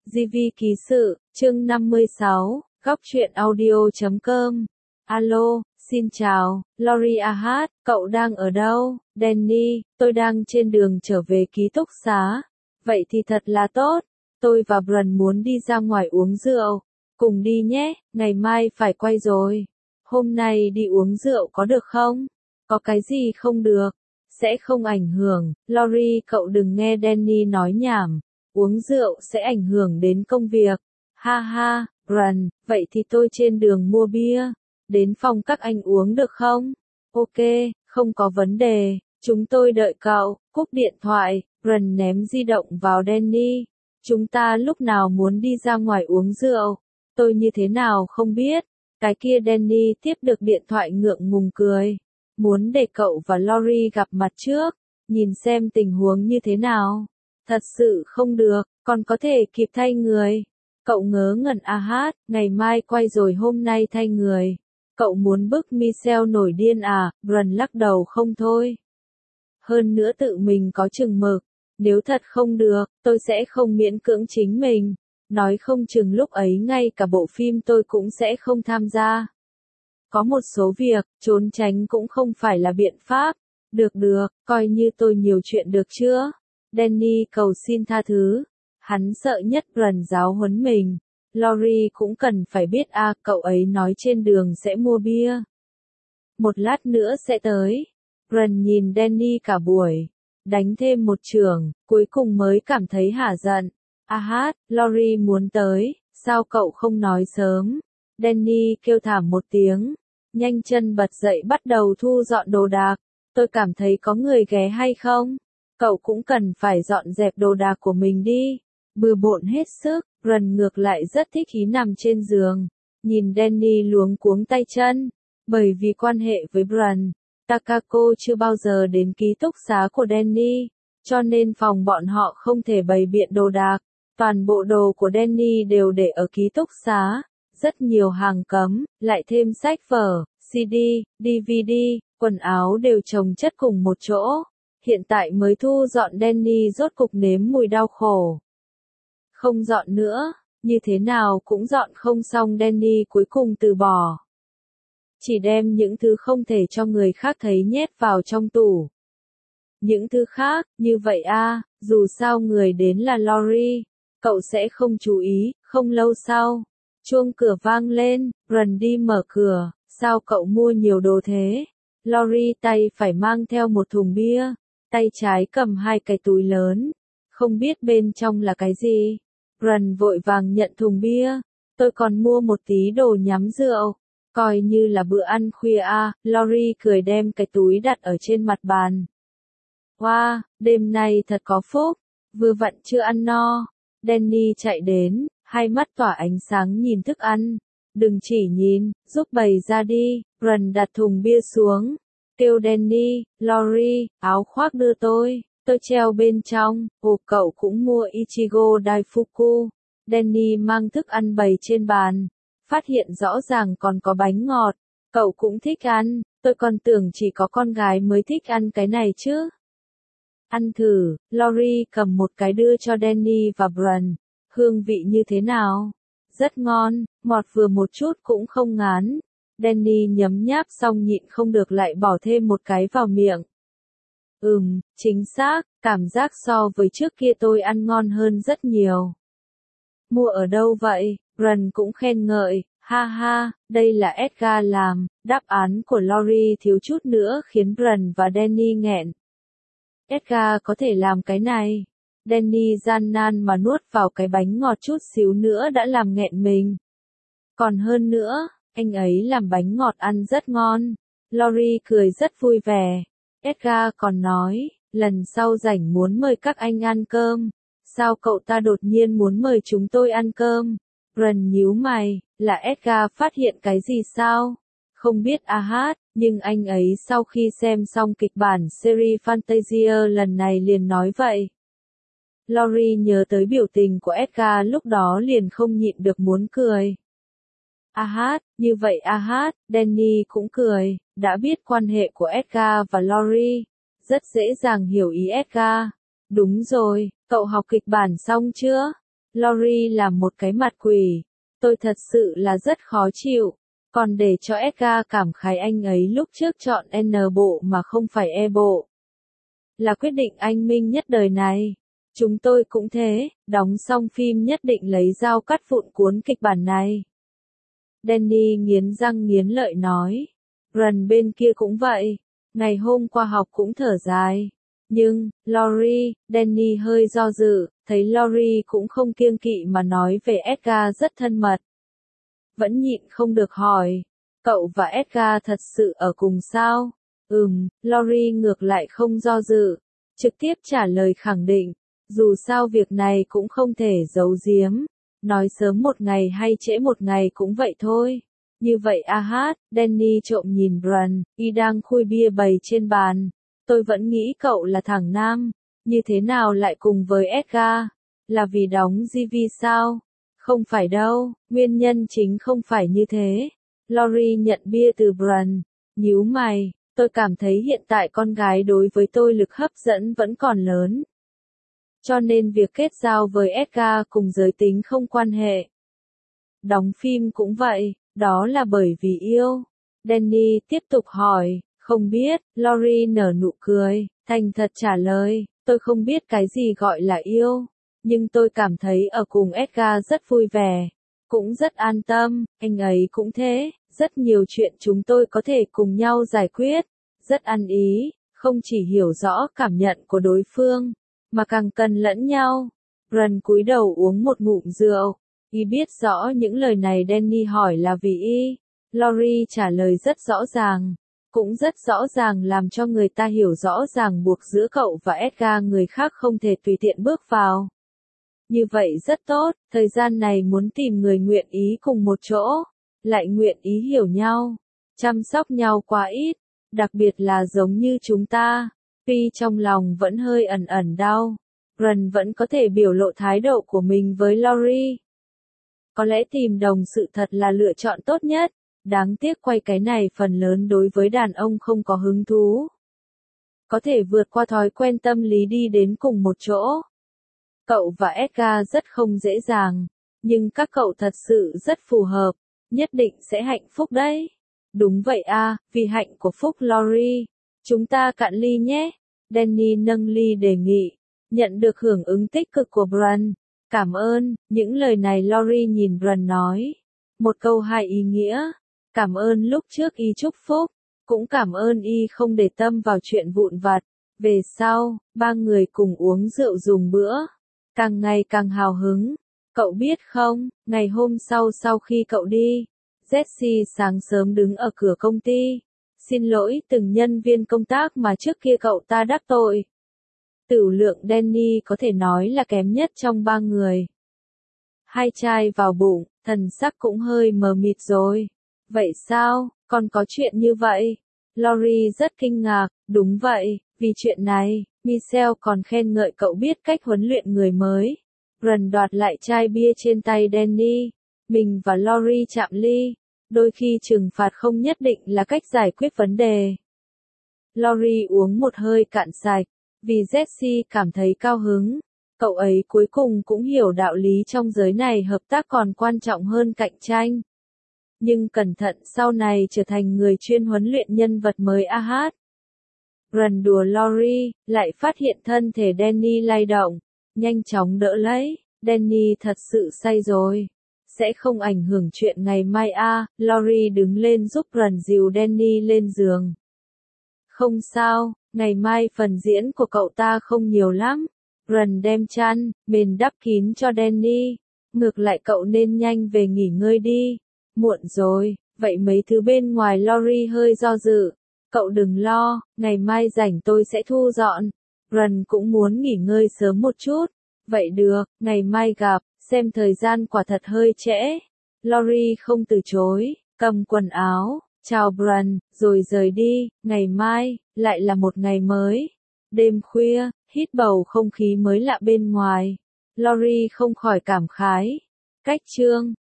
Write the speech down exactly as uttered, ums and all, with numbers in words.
gi vi ký sự, chương năm mươi sáu, góc truyện audio chấm com. Alo, xin chào, Lori Ahad, cậu đang ở đâu? Danny, tôi đang trên đường trở về ký túc xá. Vậy thì thật là tốt. Tôi và Brun muốn đi ra ngoài uống rượu. Cùng đi nhé, ngày mai phải quay rồi. Hôm nay đi uống rượu có được không? Có cái gì không được? Sẽ không ảnh hưởng. Lori, cậu đừng nghe Danny nói nhảm. Uống rượu sẽ ảnh hưởng đến công việc. Ha ha, Brun, vậy thì tôi trên đường mua bia. Đến phòng các anh uống được không? Ok, không có vấn đề. Chúng tôi đợi cậu. Cúp điện thoại, Brun ném di động vào Danny. Chúng ta lúc nào muốn đi ra ngoài uống rượu? Tôi như thế nào không biết. Cái kia Danny tiếp được điện thoại ngượng ngùng cười. Muốn để cậu và Lori gặp mặt trước, nhìn xem tình huống như thế nào. Thật sự không được, còn có thể kịp thay người. Cậu ngớ ngẩn Ahad, ngày mai quay rồi hôm nay thay người. Cậu muốn bức Michelle nổi điên à? Brun lắc đầu không thôi. Hơn nữa tự mình có chừng mực. Nếu thật không được, tôi sẽ không miễn cưỡng chính mình. Nói không chừng lúc ấy ngay cả bộ phim tôi cũng sẽ không tham gia. Có một số việc, trốn tránh cũng không phải là biện pháp. Được được, coi như tôi nhiều chuyện được chưa? Danny cầu xin tha thứ. Hắn sợ nhất Brun giáo huấn mình. Lori cũng cần phải biết a, à, cậu ấy nói trên đường sẽ mua bia. Một lát nữa sẽ tới. Brun nhìn Danny cả buổi. Đánh thêm một chưởng, cuối cùng mới cảm thấy hả giận. Ahad, Lori muốn tới, sao cậu không nói sớm? Danny kêu thảm một tiếng. Nhanh chân bật dậy bắt đầu thu dọn đồ đạc. Tôi cảm thấy có người ghé hay không? Cậu cũng cần phải dọn dẹp đồ đạc của mình đi. Bừa bộn hết sức, Brun ngược lại rất thích ý nằm trên giường. Nhìn Danny luống cuống tay chân. Bởi vì quan hệ với Brun, Takako chưa bao giờ đến ký túc xá của Danny, cho nên phòng bọn họ không thể bày biện đồ đạc. Toàn bộ đồ của Danny đều để ở ký túc xá. Rất nhiều hàng cấm, lại thêm sách vở, xê đê, đê vê đê, quần áo đều chồng chất cùng một chỗ. Hiện tại mới thu dọn Danny rốt cục nếm mùi đau khổ. Không dọn nữa, như thế nào cũng dọn không xong Danny cuối cùng từ bỏ. Chỉ đem những thứ không thể cho người khác thấy nhét vào trong tủ. Những thứ khác, như vậy a, à, dù sao người đến là Lori, cậu sẽ không chú ý. Không lâu sau, chuông cửa vang lên, Brun đi mở cửa. Sao cậu mua nhiều đồ thế? Lori tay phải mang theo một thùng bia, tay trái cầm hai cái túi lớn, không biết bên trong là cái gì. Brun vội vàng nhận thùng bia. Tôi còn mua một tí đồ nhắm rượu, coi như là bữa ăn khuya a. À. Lori cười đem cái túi đặt ở trên mặt bàn. Wow, đêm nay thật có phúc, vừa vặn chưa ăn no. Danny chạy đến, hai mắt tỏa ánh sáng nhìn thức ăn. Đừng chỉ nhìn, giúp bày ra đi. Brun đặt thùng bia xuống, kêu Danny, Lori, áo khoác đưa tôi, tôi treo bên trong. Ồ, cậu cũng mua Ichigo Daifuku. Danny mang thức ăn bày trên bàn, phát hiện rõ ràng còn có bánh ngọt. Cậu cũng thích ăn, tôi còn tưởng chỉ có con gái mới thích ăn cái này chứ. Ăn thử, Lori cầm một cái đưa cho Danny và Brun. Hương vị như thế nào? Rất ngon, ngọt vừa một chút cũng không ngán. Danny nhấm nháp xong nhịn không được lại bỏ thêm một cái vào miệng. Ừm, chính xác, cảm giác so với trước kia tôi ăn ngon hơn rất nhiều. Mua ở đâu vậy? Brun cũng khen ngợi. Ha ha, đây là Edgar làm. Đáp án của Lori thiếu chút nữa khiến Brun và Danny nghẹn. Edgar có thể làm cái này. Danny gian nan mà nuốt vào cái bánh ngọt chút xíu nữa đã làm nghẹn mình. Còn hơn nữa, anh ấy làm bánh ngọt ăn rất ngon. Lori cười rất vui vẻ. Edgar còn nói, lần sau rảnh muốn mời các anh ăn cơm. Sao cậu ta đột nhiên muốn mời chúng tôi ăn cơm? Brun nhíu mày, là Edgar phát hiện cái gì sao? Không biết Ahad, nhưng anh ấy sau khi xem xong kịch bản series Fantasia lần này liền nói vậy. Lori nhớ tới biểu tình của Edgar lúc đó liền không nhịn được muốn cười. Ahad, như vậy Ahad, Danny cũng cười, đã biết quan hệ của Edgar và Lori. Rất dễ dàng hiểu ý Edgar. Đúng rồi, cậu học kịch bản xong chưa? Lori làm một cái mặt quỷ. Tôi thật sự là rất khó chịu. Còn để cho Edgar cảm khái anh ấy lúc trước chọn N bộ mà không phải E bộ. Là quyết định anh minh nhất đời này. Chúng tôi cũng thế, đóng xong phim nhất định lấy dao cắt vụn cuốn kịch bản này. Danny nghiến răng nghiến lợi nói. Rần bên kia cũng vậy. Ngày hôm qua học cũng thở dài. Nhưng, Lori, Danny hơi do dự, thấy Lori cũng không kiêng kỵ mà nói về Edgar rất thân mật. Vẫn nhịn không được hỏi. Cậu và Edgar thật sự ở cùng sao? Ừm, Lori ngược lại không do dự. Trực tiếp trả lời khẳng định. Dù sao việc này cũng không thể giấu giếm. Nói sớm một ngày hay trễ một ngày cũng vậy thôi. Như vậy a hát, Danny trộm nhìn Bran, y đang khui bia bày trên bàn. Tôi vẫn nghĩ cậu là thằng nam. Như thế nào lại cùng với Edgar? Là vì đóng giê vê sao? Không phải đâu, nguyên nhân chính không phải như thế. Lori nhận bia từ Bran, nhíu mày, tôi cảm thấy hiện tại con gái đối với tôi lực hấp dẫn vẫn còn lớn. Cho nên việc kết giao với Edgar cùng giới tính không quan hệ. Đóng phim cũng vậy, đó là bởi vì yêu. Danny tiếp tục hỏi, không biết, Lori nở nụ cười, thành thật trả lời, tôi không biết cái gì gọi là yêu. Nhưng tôi cảm thấy ở cùng Edgar rất vui vẻ, cũng rất an tâm, anh ấy cũng thế, rất nhiều chuyện chúng tôi có thể cùng nhau giải quyết, rất ăn ý, không chỉ hiểu rõ cảm nhận của đối phương, mà càng cần lẫn nhau. Rần cúi đầu uống một ngụm rượu, y biết rõ những lời này Danny hỏi là vì y. Lori trả lời rất rõ ràng, cũng rất rõ ràng làm cho người ta hiểu rõ ràng buộc giữa cậu và Edgar người khác không thể tùy tiện bước vào. Như vậy rất tốt, thời gian này muốn tìm người nguyện ý cùng một chỗ, lại nguyện ý hiểu nhau, chăm sóc nhau quá ít, đặc biệt là giống như chúng ta, tuy trong lòng vẫn hơi ẩn ẩn đau, Rần vẫn có thể biểu lộ thái độ của mình với Lori. Có lẽ tìm đồng sự thật là lựa chọn tốt nhất, đáng tiếc quay cái này phần lớn đối với đàn ông không có hứng thú. Có thể vượt qua thói quen tâm lý đi đến cùng một chỗ. Cậu và Edgar rất không dễ dàng, nhưng các cậu thật sự rất phù hợp, nhất định sẽ hạnh phúc đấy. Đúng vậy à, vì hạnh của phúc Lori, chúng ta cạn ly nhé. Danny nâng ly đề nghị, nhận được hưởng ứng tích cực của Bran. Cảm ơn, những lời này Lori nhìn Bran nói. Một câu hai ý nghĩa, cảm ơn lúc trước y chúc phúc, cũng cảm ơn y không để tâm vào chuyện vụn vặt. Về sau, ba người cùng uống rượu dùng bữa. Càng ngày càng hào hứng. Cậu biết không, ngày hôm sau sau khi cậu đi, Jessie sáng sớm đứng ở cửa công ty. Xin lỗi từng nhân viên công tác mà trước kia cậu ta đắc tội. Tửu lượng Danny có thể nói là kém nhất trong ba người. Hai chai vào bụng, thần sắc cũng hơi mờ mịt rồi. Vậy sao, còn có chuyện như vậy? Lori rất kinh ngạc, đúng vậy, vì chuyện này, Michelle còn khen ngợi cậu biết cách huấn luyện người mới. Rần đoạt lại chai bia trên tay Danny. Mình và Lori chạm ly. Đôi khi trừng phạt không nhất định là cách giải quyết vấn đề. Lori uống một hơi cạn sạch. Vì Jessie cảm thấy cao hứng. Cậu ấy cuối cùng cũng hiểu đạo lý trong giới này hợp tác còn quan trọng hơn cạnh tranh. Nhưng cẩn thận sau này trở thành người chuyên huấn luyện nhân vật mới a hát. Rần đùa Lori, lại phát hiện thân thể Danny lay động. Nhanh chóng đỡ lấy, Danny thật sự say rồi. Sẽ không ảnh hưởng chuyện ngày mai a à. Lori đứng lên giúp Rần dìu Danny lên giường. Không sao, ngày mai phần diễn của cậu ta không nhiều lắm. Rần đem chăn, mền đắp kín cho Danny. Ngược lại cậu nên nhanh về nghỉ ngơi đi. Muộn rồi, vậy mấy thứ bên ngoài Lori hơi do dự. Cậu đừng lo, ngày mai rảnh tôi sẽ thu dọn. Rần cũng muốn nghỉ ngơi sớm một chút. Vậy được, ngày mai gặp, xem thời gian quả thật hơi trễ. Lori không từ chối, cầm quần áo, chào Bran, rồi rời đi. Ngày mai, lại là một ngày mới. Đêm khuya, hít bầu không khí mới lạ bên ngoài. Lori không khỏi cảm khái. Cách chương